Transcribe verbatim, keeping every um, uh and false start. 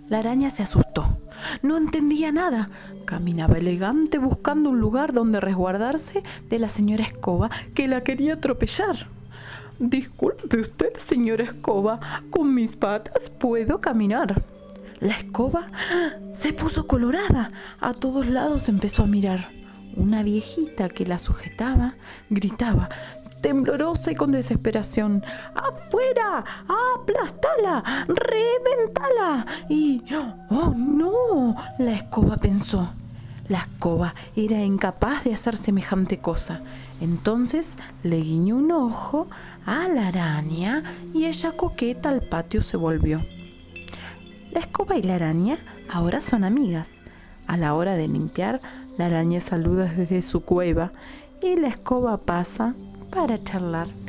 La araña se asustó. No entendía nada. Caminaba elegante buscando un lugar donde resguardarse de la señora Escoba, que la quería atropellar. «Disculpe usted, señora Escoba, con mis patas puedo caminar». La escoba se puso colorada. A todos lados empezó a mirar. Una viejita que la sujetaba gritaba, temblorosa y con desesperación: «¡Afuera! ¡Aplastala! ¡Reventala!». Y «¡Oh, no!», la escoba pensó. La escoba era incapaz de hacer semejante cosa. Entonces le guiñó un ojo a la araña y ella, coqueta, al patio se volvió. La escoba y la araña ahora son amigas. A la hora de limpiar, la araña saluda desde su cueva y la escoba pasa para charlar.